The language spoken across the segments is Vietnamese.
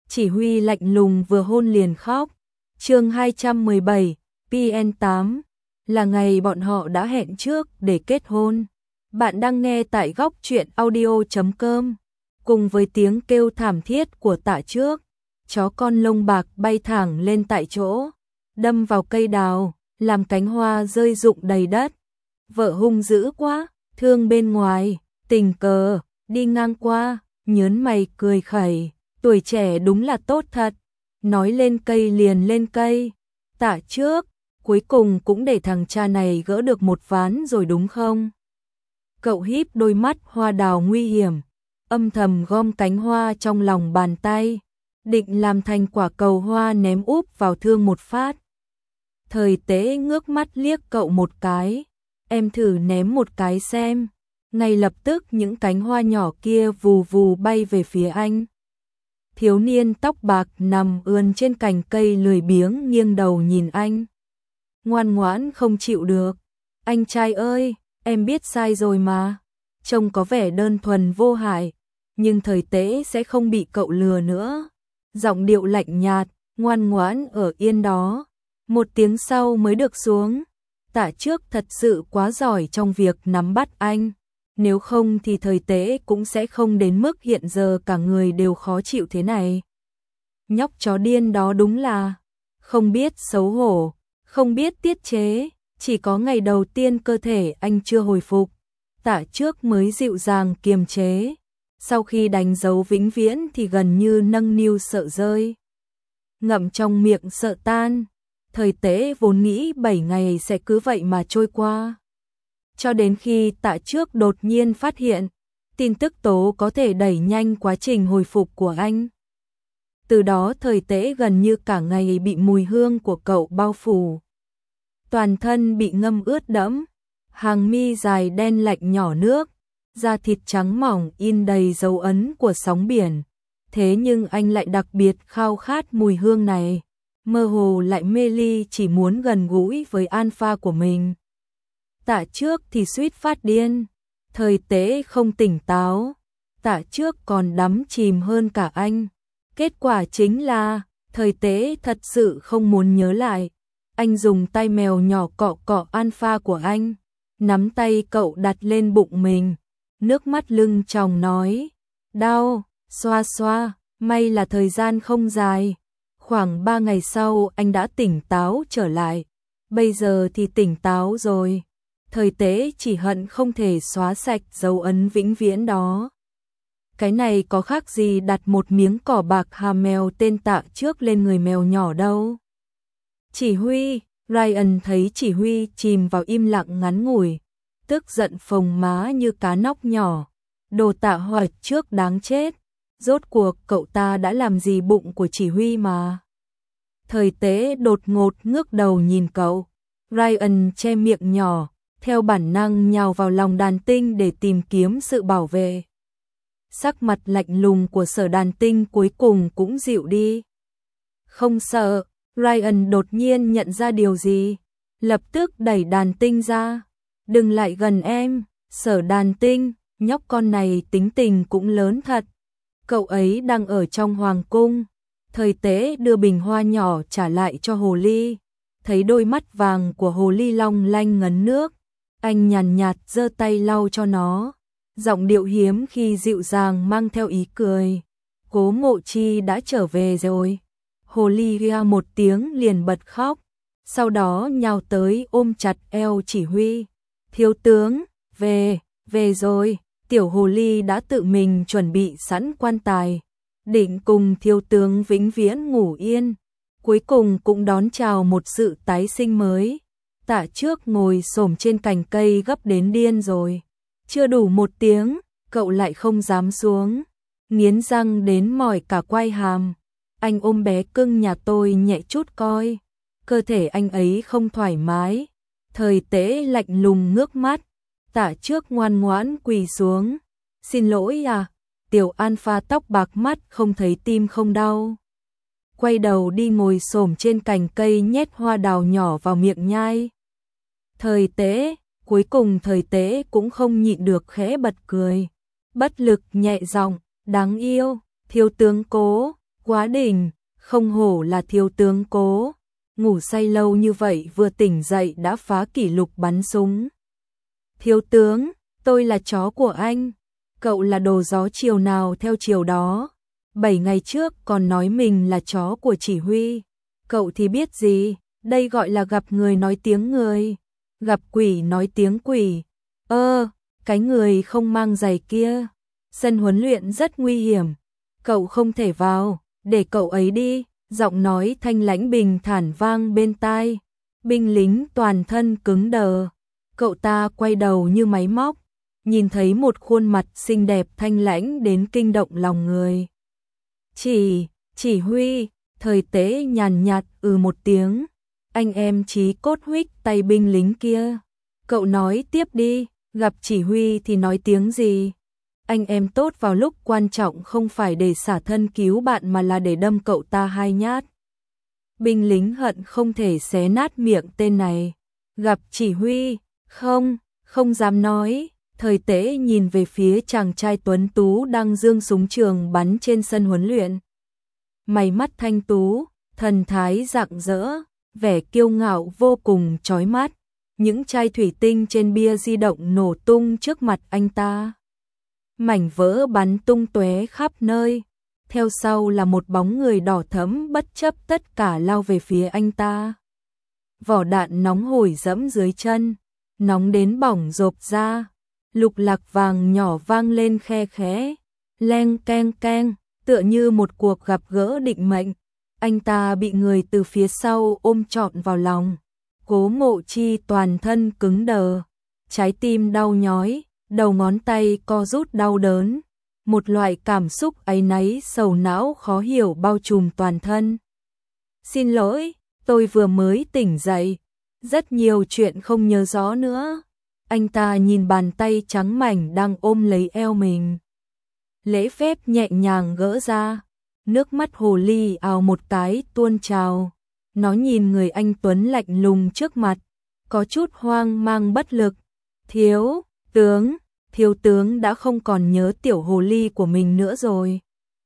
Chỉ huy lạnh lùng vừa hôn liền khóc. Chương 217, PN8 là ngày bọn họ đã hẹn trước để kết hôn. Bạn đang nghe tại góc truyện audio.com. Cùng với tiếng kêu thảm thiết của Tạ Trước, chó con lông bạc bay thẳng lên tại chỗ, đâm vào cây đào, làm cánh hoa rơi rụng đầy đất. Vợ hung dữ quá, thương bên ngoài, tình cờ đi ngang qua, nhớn mày cười khẩy, tuổi trẻ đúng là tốt thật. Nói lên cây liền lên cây. Tạ Trước, cuối cùng cũng để thằng cha này gỡ được một ván rồi đúng không? Cậu híp đôi mắt hoa đào nguy hiểm, âm thầm gom cánh hoa trong lòng bàn tay, định làm thành quả cầu hoa ném úp vào Thương một phát. Thời Tế ngước mắt liếc cậu một cái, em thử ném một cái xem. Ngay lập tức những cánh hoa nhỏ kia vù vù bay về phía anh. Thiếu niên tóc bạc nằm ươn trên cành cây lười biếng nghiêng đầu nhìn anh. Ngoan ngoãn không chịu được. Anh trai ơi, em biết sai rồi mà. Trông có vẻ đơn thuần vô hại, nhưng Thời Tế sẽ không bị cậu lừa nữa. Giọng điệu lạnh nhạt, ngoan ngoãn ở yên đó. Một tiếng sau mới được xuống. Tạ Trước thật sự quá giỏi trong việc nắm bắt anh. Nếu không thì Thời Tế cũng sẽ không đến mức hiện giờ cả người đều khó chịu thế này. Nhóc chó điên đó đúng là không biết xấu hổ, không biết tiết chế, chỉ có ngày đầu tiên cơ thể anh chưa hồi phục, Tạ Trước mới dịu dàng kiềm chế. Sau khi đánh dấu vĩnh viễn thì gần như nâng niu sợ rơi. Ngậm trong miệng sợ tan. Thời Tế vốn nghĩ 7 ngày sẽ cứ vậy mà trôi qua. Cho đến khi Tạ Trước đột nhiên phát hiện, tin tức tố có thể đẩy nhanh quá trình hồi phục của anh. Từ đó Thời Tế gần như cả ngày bị mùi hương của cậu bao phủ. Toàn thân bị ngâm ướt đẫm, hàng mi dài đen lạnh nhỏ nước, da thịt trắng mỏng in đầy dấu ấn của sóng biển. Thế nhưng anh lại đặc biệt khao khát mùi hương này, mơ hồ lại mê ly chỉ muốn gần gũi với alpha của mình. Tạ Trước thì suýt phát điên, Thời Tế không tỉnh táo, Tạ Trước còn đắm chìm hơn cả anh. Kết quả chính là, Thời Tế thật sự không muốn nhớ lại. Anh dùng tay mèo nhỏ cọ cọ alpha của anh, nắm tay cậu đặt lên bụng mình, nước mắt lưng tròng nói, đau, xoa xoa, may là thời gian không dài. Khoảng 3 ngày sau anh đã tỉnh táo trở lại, bây giờ thì tỉnh táo rồi. Thời Tế chỉ hận không thể xóa sạch dấu ấn vĩnh viễn đó. Cái này có khác gì đặt một miếng cỏ bạc hàm mèo tên Tạ Trước lên người mèo nhỏ đâu. Chỉ huy, Ryan thấy Chỉ huy chìm vào im lặng ngắn ngủi, tức giận phồng má như cá nóc nhỏ. Đồ Tạ Hoạch Trước đáng chết, rốt cuộc cậu ta đã làm gì bụng của Chỉ huy mà. Thời Tế đột ngột ngước đầu nhìn cậu, Ryan che miệng nhỏ, theo bản năng nhào vào lòng đàn tinh để tìm kiếm sự bảo vệ. Sắc mặt lạnh lùng của Sở Đàn Tinh cuối cùng cũng dịu đi. Không sợ, Ryan đột nhiên nhận ra điều gì, lập tức đẩy Đàn Tinh ra. Đừng lại gần em, Sở Đàn Tinh, nhóc con này tính tình cũng lớn thật. Cậu ấy đang ở trong hoàng cung. Thời Tế đưa bình hoa nhỏ trả lại cho hồ ly, thấy đôi mắt vàng của hồ ly long lanh ngấn nước. Anh nhàn nhạt giơ tay lau cho nó, giọng điệu hiếm khi dịu dàng mang theo ý cười. Cố Ngộ Chi đã trở về rồi. Hồ ly ria một tiếng liền bật khóc, sau đó nhào tới ôm chặt eo Chỉ huy. Thiếu tướng, về rồi. Tiểu hồ ly đã tự mình chuẩn bị sẵn quan tài, định cùng thiếu tướng vĩnh viễn ngủ yên. Cuối cùng cũng đón chào một sự tái sinh mới. Tạ Trước ngồi xổm trên cành cây gấp đến điên rồi. Chưa đủ 1 tiếng, cậu lại không dám xuống, nghiến răng đến mỏi cả quai hàm. Anh ôm bé cưng nhà tôi nhẹ chút coi. Cơ thể anh ấy không thoải mái. Thời Tế lạnh lùng ngước mắt. Tạ Trước ngoan ngoãn quỳ xuống. Xin lỗi à, tiểu alpha tóc bạc mắt không thấy tim không đau. Quay đầu đi ngồi xổm trên cành cây nhét hoa đào nhỏ vào miệng nhai. Thời Tế, cuối cùng Thời Tế cũng không nhịn được khẽ bật cười. Bất lực nhẹ giọng, đáng yêu, thiếu tướng Cố, Quá đỉnh, không hổ là thiếu tướng Cố, ngủ say lâu như vậy vừa tỉnh dậy đã phá kỷ lục bắn súng. Thiếu tướng, tôi là chó của anh, cậu là đồ gió chiều nào theo chiều đó. 7 ngày trước còn nói mình là chó của chỉ huy, cậu thì biết gì, đây gọi là gặp người nói tiếng người, gặp quỷ nói tiếng quỷ. Cái người không mang giày kia, sân huấn luyện rất nguy hiểm, cậu không thể vào, để cậu ấy đi, giọng nói thanh lãnh bình thản vang bên tai, binh lính toàn thân cứng đờ, cậu ta quay đầu như máy móc, nhìn thấy một khuôn mặt xinh đẹp thanh lãnh đến kinh động lòng người. Chỉ huy, Thời Tế nhàn nhạt một tiếng, anh em chí cốt huých tay binh lính kia, cậu nói tiếp đi, gặp chỉ huy thì nói tiếng gì? Anh em tốt vào lúc quan trọng không phải để xả thân cứu bạn mà là để đâm cậu ta 2 nhát. Binh lính hận không thể xé nát miệng tên này. Gặp chỉ huy, không dám nói. Thời Tế nhìn về phía chàng trai tuấn tú đang giương súng trường bắn trên sân huấn luyện. Mày mắt thanh tú, thần thái rạng rỡ, vẻ kiêu ngạo vô cùng chói mắt. Những chai thủy tinh trên bia di động nổ tung trước mặt anh ta. Mảnh vỡ bắn tung tóe khắp nơi. Theo sau là một bóng người đỏ thẫm bất chấp tất cả lao về phía anh ta. Vỏ đạn nóng hổi dẫm dưới chân, nóng đến bỏng rộp ra. Lục lạc vàng nhỏ vang lên khe khẽ, leng keng keng, tựa như một cuộc gặp gỡ định mệnh. Anh ta bị người từ phía sau ôm trọn vào lòng. Cố Mộ Chi toàn thân cứng đờ, trái tim đau nhói, đầu ngón tay co rút đau đớn. Một loại cảm xúc áy náy sầu não khó hiểu bao trùm toàn thân. Xin lỗi, tôi vừa mới tỉnh dậy, rất nhiều chuyện không nhớ rõ nữa. Anh ta nhìn bàn tay trắng mảnh đang ôm lấy eo mình. Lễ phép nhẹ nhàng gỡ ra, nước mắt hồ ly ào một cái tuôn trào. Nó nhìn người anh tuấn lạnh lùng trước mặt, có chút hoang mang bất lực. Thiếu tướng đã không còn nhớ tiểu hồ ly của mình nữa rồi.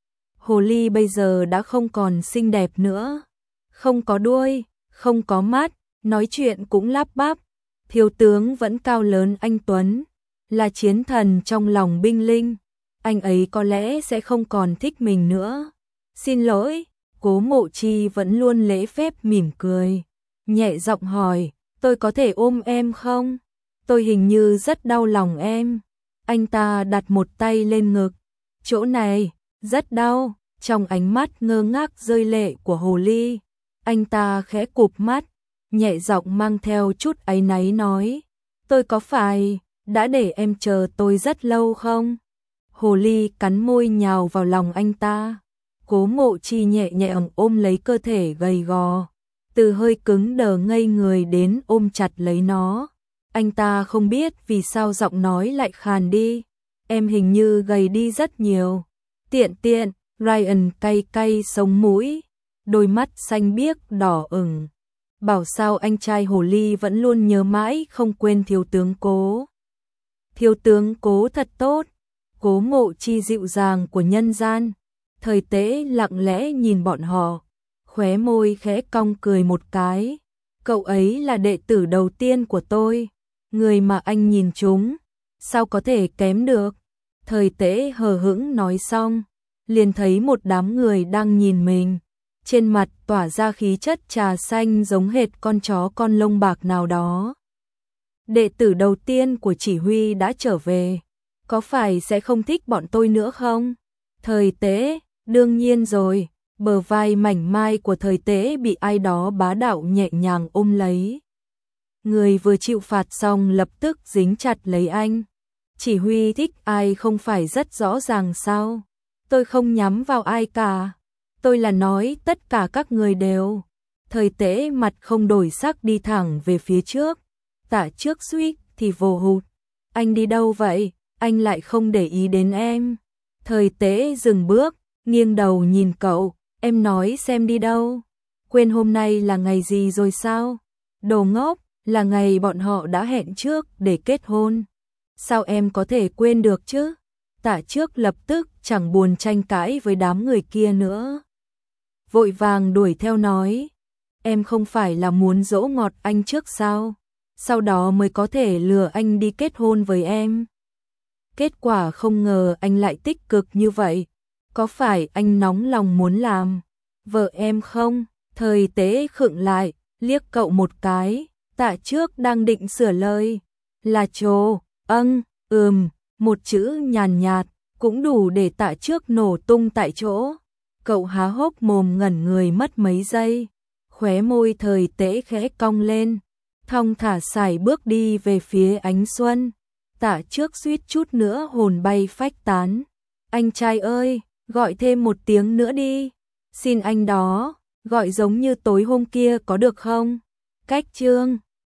Hồ ly bây giờ đã không còn xinh đẹp nữa, không có đuôi, không có mắt, nói chuyện cũng lắp bắp. Thiếu tướng vẫn cao lớn anh tuấn, là chiến thần trong lòng binh linh. Anh ấy có lẽ sẽ không còn thích mình nữa. Xin lỗi. Cố Mộ Chi vẫn luôn lễ phép mỉm cười, nhẹ giọng hỏi, tôi có thể ôm em không? Tôi hình như rất đau lòng em. Anh ta đặt một tay lên ngực, chỗ này, rất đau. Trong ánh mắt ngơ ngác rơi lệ của hồ ly, anh ta khẽ cụp mắt, nhẹ giọng mang theo chút áy náy nói, tôi có phải đã để em chờ tôi rất lâu không? Hồ ly cắn môi nhào vào lòng anh ta. Cố Mộ Chi nhẹ nhàng ôm lấy cơ thể gầy gò, từ hơi cứng đờ ngây người đến ôm chặt lấy nó. Anh ta không biết vì sao giọng nói lại khàn đi. Em hình như gầy đi rất nhiều. Tiện, Ryan cay cay sống mũi, đôi mắt xanh biếc đỏ ửng. Bảo sao anh trai hồ ly vẫn luôn nhớ mãi không quên thiếu tướng Cố. Thiếu tướng Cố thật tốt. Cố Mộ Chi dịu dàng của nhân gian. Thời Tế lặng lẽ nhìn bọn họ, khóe môi khẽ cong cười một cái. Cậu ấy là đệ tử đầu tiên của tôi, người mà anh nhìn trúng, sao có thể kém được? Thời Tế hờ hững nói xong, liền thấy một đám người đang nhìn mình, trên mặt tỏa ra khí chất trà xanh giống hệt con chó con lông bạc nào đó. Đệ tử đầu tiên của chỉ huy đã trở về, có phải sẽ không thích bọn tôi nữa không? Thời Tế, đương nhiên rồi, bờ vai mảnh mai của Thời Tế bị ai đó bá đạo nhẹ nhàng ôm lấy. Người vừa chịu phạt xong lập tức dính chặt lấy anh. Chỉ huy thích ai không phải rất rõ ràng sao? Tôi không nhắm vào ai cả. Tôi là nói tất cả các người đều. Thời Tế mặt không đổi sắc đi thẳng về phía trước. Tả trước suýt thì vồ hụt. Anh đi đâu vậy? Anh lại không để ý đến em. Thời Tế dừng bước, nghiêng đầu nhìn cậu. Em nói xem đi đâu? Quên hôm nay là ngày gì rồi sao? Đồ ngốc, là ngày bọn họ đã hẹn trước để kết hôn. Sao em có thể quên được chứ? Tả trước lập tức chẳng buồn tranh cãi với đám người kia nữa. vội vàng đuổi theo nói, em không phải là muốn dỗ ngọt anh trước sao, sau đó mới có thể lừa anh đi kết hôn với em. Kết quả không ngờ anh lại tích cực như vậy, có phải anh nóng lòng muốn làm vợ em không? Thời Tế khựng lại, liếc cậu một cái, Tạ Trước đang định sửa lời, là trồ, một chữ nhàn nhạt, cũng đủ để Tạ Trước nổ tung tại chỗ. Cậu há hốc mồm ngẩn người mất mấy giây, khóe môi Thời Tế khẽ cong lên, thong thả sải bước đi về phía Ánh Xuân. Tạ Trước suýt chút nữa hồn bay phách tán. Anh trai ơi, gọi thêm một tiếng nữa đi. Xin anh đó, gọi giống như tối hôm kia có được không? Cách chương